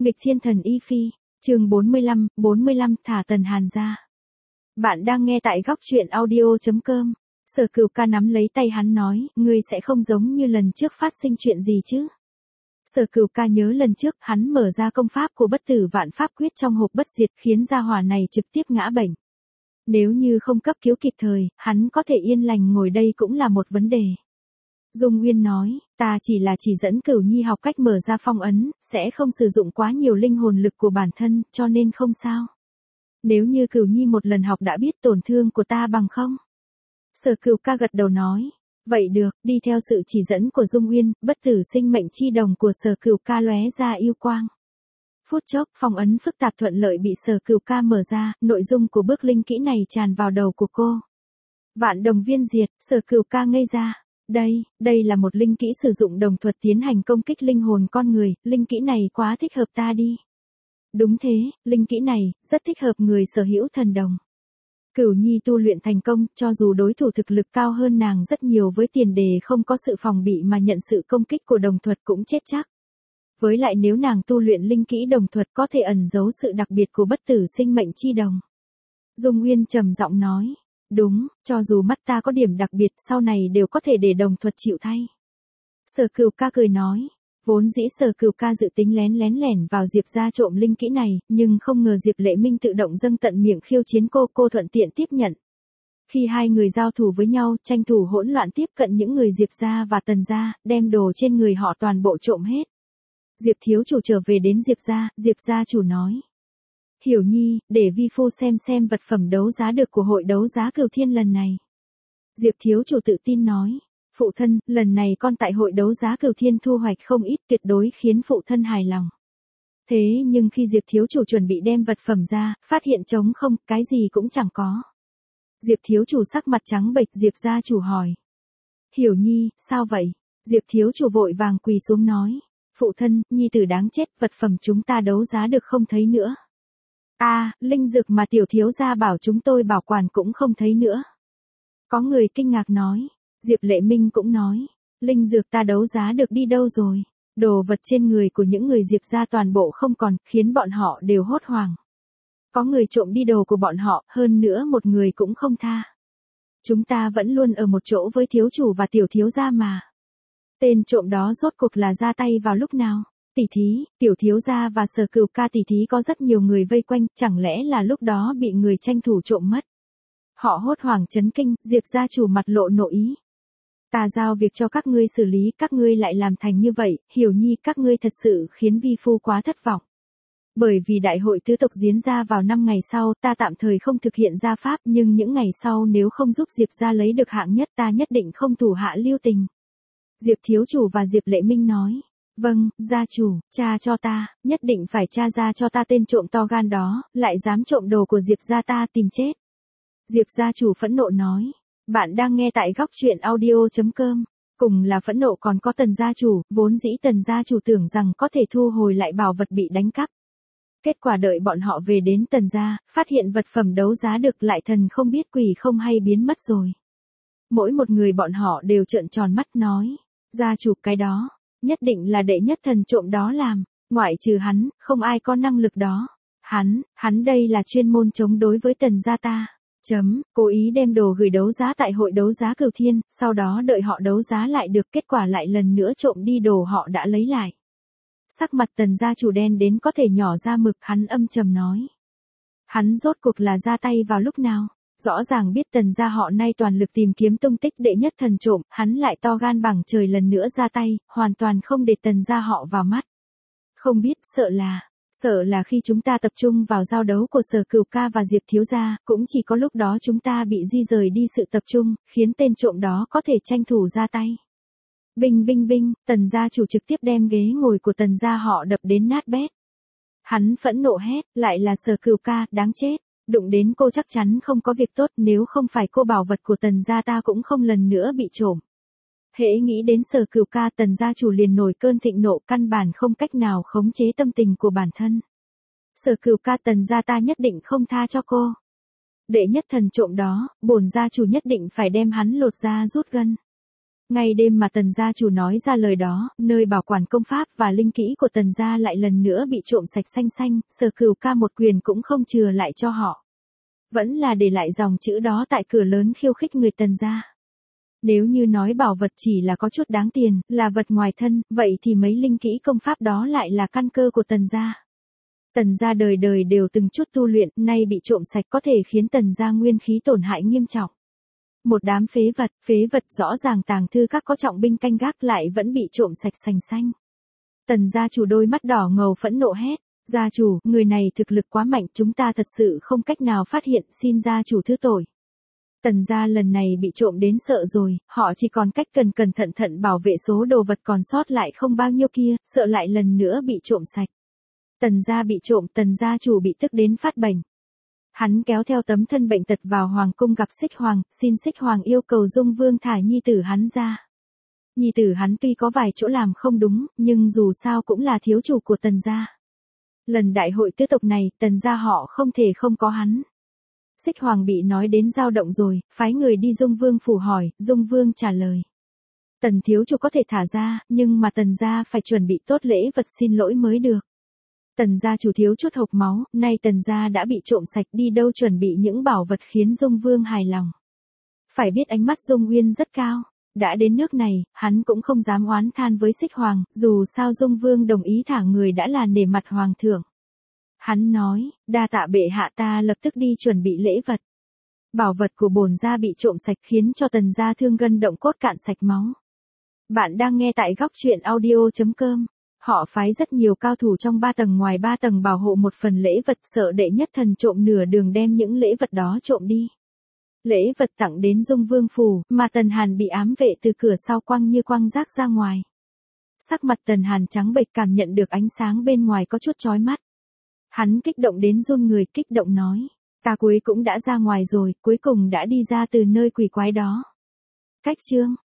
Nghịch thiên thần Y Phi, chương 45 thả Tần Hàn ra. Bạn đang nghe tại góc truyện audio.com. Sở Cửu Ca nắm lấy tay hắn nói, ngươi sẽ không giống như lần trước phát sinh chuyện gì chứ? Sở Cửu Ca nhớ lần trước hắn mở ra công pháp của bất tử vạn pháp quyết trong hộp bất diệt khiến gia hỏa này trực tiếp ngã bệnh. Nếu như không cấp cứu kịp thời, hắn có thể yên lành ngồi đây cũng là một vấn đề. Dung Nguyên nói, ta chỉ dẫn Cửu Nhi học cách mở ra phong ấn, sẽ không sử dụng quá nhiều linh hồn lực của bản thân, cho nên không sao. Nếu như Cửu Nhi một lần học đã biết tổn thương của ta bằng không? Sở Cửu Ca gật đầu nói, vậy được, đi theo sự chỉ dẫn của Dung Nguyên, bất tử sinh mệnh chi đồng của Sở Cửu Ca lóe ra yêu quang. Phút chốc, phong ấn phức tạp thuận lợi bị Sở Cửu Ca mở ra, nội dung của bước linh kỹ này tràn vào đầu của cô. Vạn đồng viên diệt, Sở Cửu Ca ngây ra. Đây là một linh kỹ sử dụng đồng thuật tiến hành công kích linh hồn con người, linh kỹ này quá thích hợp ta đi. Đúng thế, linh kỹ này, rất thích hợp người sở hữu thần đồng. Cửu Nhi tu luyện thành công, cho dù đối thủ thực lực cao hơn nàng rất nhiều với tiền đề không có sự phòng bị mà nhận sự công kích của đồng thuật cũng chết chắc. Với lại nếu nàng tu luyện linh kỹ đồng thuật có thể ẩn giấu sự đặc biệt của bất tử sinh mệnh chi đồng. Dung Nguyên trầm giọng nói. Đúng, cho dù mắt ta có điểm đặc biệt sau này đều có thể để đồng thuật chịu thay. Sở Cửu Ca cười nói, vốn dĩ Sở Cửu Ca dự tính lén lẻn vào Diệp gia trộm linh kỹ này, nhưng không ngờ Diệp Lệ Minh tự động dâng tận miệng khiêu chiến cô thuận tiện tiếp nhận. Khi hai người giao thủ với nhau, tranh thủ hỗn loạn tiếp cận những người Diệp gia và Tần gia, đem đồ trên người họ toàn bộ trộm hết. Diệp thiếu chủ trở về đến Diệp gia chủ nói. Hiểu Nhi, để vi phu xem vật phẩm đấu giá được của hội đấu giá Cửu Thiên lần này. Diệp thiếu chủ tự tin nói, phụ thân, lần này con tại hội đấu giá Cửu Thiên thu hoạch không ít, tuyệt đối khiến phụ thân hài lòng. Thế nhưng khi Diệp thiếu chủ chuẩn bị đem vật phẩm ra, phát hiện trống không, cái gì cũng chẳng có. Diệp thiếu chủ sắc mặt trắng bệch, Diệp gia chủ hỏi. Hiểu Nhi, sao vậy? Diệp thiếu chủ vội vàng quỳ xuống nói, phụ thân, nhi tử đáng chết, vật phẩm chúng ta đấu giá được không thấy nữa. Linh dược mà tiểu thiếu gia bảo chúng tôi bảo quản cũng không thấy nữa. Có người kinh ngạc nói, Diệp Lệ Minh cũng nói, linh dược ta đấu giá được đi đâu rồi? Đồ vật trên người của những người Diệp gia toàn bộ không còn, khiến bọn họ đều hốt hoảng. Có người trộm đi đồ của bọn họ, hơn nữa một người cũng không tha. Chúng ta vẫn luôn ở một chỗ với thiếu chủ và tiểu thiếu gia mà. Tên trộm đó rốt cuộc là ra tay vào lúc nào? Tỷ thí, tiểu thiếu gia và Sở Cửu Ca tỷ thí có rất nhiều người vây quanh, chẳng lẽ là lúc đó bị người tranh thủ trộm mất. Họ hốt hoảng chấn kinh, Diệp gia chủ mặt lộ nộ ý. Ta giao việc cho các ngươi xử lý, các ngươi lại làm thành như vậy, Hiểu Nhi các ngươi thật sự khiến vi phu quá thất vọng. Bởi vì đại hội tứ tộc diễn ra vào 5 ngày sau, ta tạm thời không thực hiện gia pháp, nhưng những ngày sau nếu không giúp Diệp gia lấy được hạng nhất ta nhất định không thủ hạ lưu tình. Diệp thiếu chủ và Diệp Lệ Minh nói. Vâng, gia chủ, tra cho ta, nhất định phải tra ra cho ta tên trộm to gan đó, lại dám trộm đồ của Diệp gia ta tìm chết. Diệp gia chủ phẫn nộ nói, bạn đang nghe tại góc truyện audio.com, cùng là phẫn nộ còn có Tần gia chủ, vốn dĩ Tần gia chủ tưởng rằng có thể thu hồi lại bảo vật bị đánh cắp. Kết quả đợi bọn họ về đến Tần gia, phát hiện vật phẩm đấu giá được lại thần không biết quỷ không hay biến mất rồi. Mỗi một người bọn họ đều trợn tròn mắt nói, gia chủ cái đó. Nhất định là đệ nhất thần trộm đó làm, ngoại trừ hắn, không ai có năng lực đó. Hắn đây là chuyên môn chống đối với Tần gia ta. Cố ý đem đồ gửi đấu giá tại hội đấu giá Cửu Thiên, sau đó đợi họ đấu giá lại được, kết quả lại lần nữa trộm đi đồ họ đã lấy lại. Sắc mặt Tần gia chủ đen đến có thể nhỏ ra mực, hắn âm trầm nói. Hắn rốt cuộc là ra tay vào lúc nào? Rõ ràng biết Tần gia họ nay toàn lực tìm kiếm tung tích đệ nhất thần trộm, hắn lại to gan bằng trời lần nữa ra tay, hoàn toàn không để Tần gia họ vào mắt. Không biết, sợ là khi chúng ta tập trung vào giao đấu của Sở Cửu Ca và Diệp thiếu gia, cũng chỉ có lúc đó chúng ta bị di rời đi sự tập trung, khiến tên trộm đó có thể tranh thủ ra tay. Binh, Tần gia chủ trực tiếp đem ghế ngồi của Tần gia họ đập đến nát bét. Hắn phẫn nộ hét, lại là Sở Cửu Ca, đáng chết. Đụng đến cô chắc chắn không có việc tốt, nếu không phải cô bảo vật của Tần gia ta cũng không lần nữa bị trộm. Hễ nghĩ đến Sở Cửu Ca, Tần gia chủ liền nổi cơn thịnh nộ, căn bản không cách nào khống chế tâm tình của bản thân. Sở Cửu Ca, Tần gia ta nhất định không tha cho cô. Đệ nhất thần trộm đó, bổn gia chủ nhất định phải đem hắn lột da rút gân. Ngay đêm mà Tần gia chủ nói ra lời đó, nơi bảo quản công pháp và linh kỹ của Tần gia lại lần nữa bị trộm sạch xanh xanh, Sở Cửu Ca một quyền cũng không chừa lại cho họ. Vẫn là để lại dòng chữ đó tại cửa lớn khiêu khích người Tần gia. Nếu như nói bảo vật chỉ là có chút đáng tiền, là vật ngoài thân, vậy thì mấy linh kỹ công pháp đó lại là căn cơ của Tần gia. Tần gia đời đời đều từng chút tu luyện, nay bị trộm sạch có thể khiến Tần gia nguyên khí tổn hại nghiêm trọng. Một đám phế vật rõ ràng tàng thư các có trọng binh canh gác lại vẫn bị trộm sạch sành xanh. Tần gia chủ đôi mắt đỏ ngầu phẫn nộ hét, gia chủ, người này thực lực quá mạnh, chúng ta thật sự không cách nào phát hiện, xin gia chủ thứ tội. Tần gia lần này bị trộm đến sợ rồi, họ chỉ còn cách cẩn thận bảo vệ số đồ vật còn sót lại không bao nhiêu kia, sợ lại lần nữa bị trộm sạch. Tần gia bị trộm, Tần gia chủ bị tức đến phát bệnh. Hắn kéo theo tấm thân bệnh tật vào hoàng cung gặp Xích Hoàng, xin Xích Hoàng yêu cầu Dung Vương thả nhi tử hắn ra. Nhi tử hắn tuy có vài chỗ làm không đúng, nhưng dù sao cũng là thiếu chủ của Tần gia. Lần đại hội tứ tộc này, Tần gia họ không thể không có hắn. Xích Hoàng bị nói đến dao động rồi, phái người đi Dung Vương phủ hỏi, Dung Vương trả lời. Tần thiếu chủ có thể thả ra, nhưng mà Tần gia phải chuẩn bị tốt lễ vật xin lỗi mới được. Tần gia chủ thiếu chút hộc máu, nay Tần gia đã bị trộm sạch, đi đâu chuẩn bị những bảo vật khiến Dung Vương hài lòng. Phải biết ánh mắt Dung Uyên rất cao, đã đến nước này, hắn cũng không dám oán than với Xích Hoàng, dù sao Dung Vương đồng ý thả người đã là nể mặt hoàng thượng. Hắn nói, đa tạ bệ hạ, ta lập tức đi chuẩn bị lễ vật. Bảo vật của bổn gia bị trộm sạch khiến cho Tần gia thương gân động cốt cạn sạch máu. Bạn đang nghe tại góc truyện audio.com. Họ phái rất nhiều cao thủ trong 3 tầng ngoài 3 tầng bảo hộ một phần lễ vật, sợ đệ nhất thần trộm nửa đường đem những lễ vật đó trộm đi. Lễ vật tặng đến Dung Vương phủ, mà Tần Hàn bị ám vệ từ cửa sau quăng như quăng rác ra ngoài. Sắc mặt Tần Hàn trắng bệch, cảm nhận được ánh sáng bên ngoài có chút chói mắt. Hắn kích động đến run người, kích động nói, ta cuối cũng đã ra ngoài rồi, cuối cùng đã đi ra từ nơi quỷ quái đó. Cách chương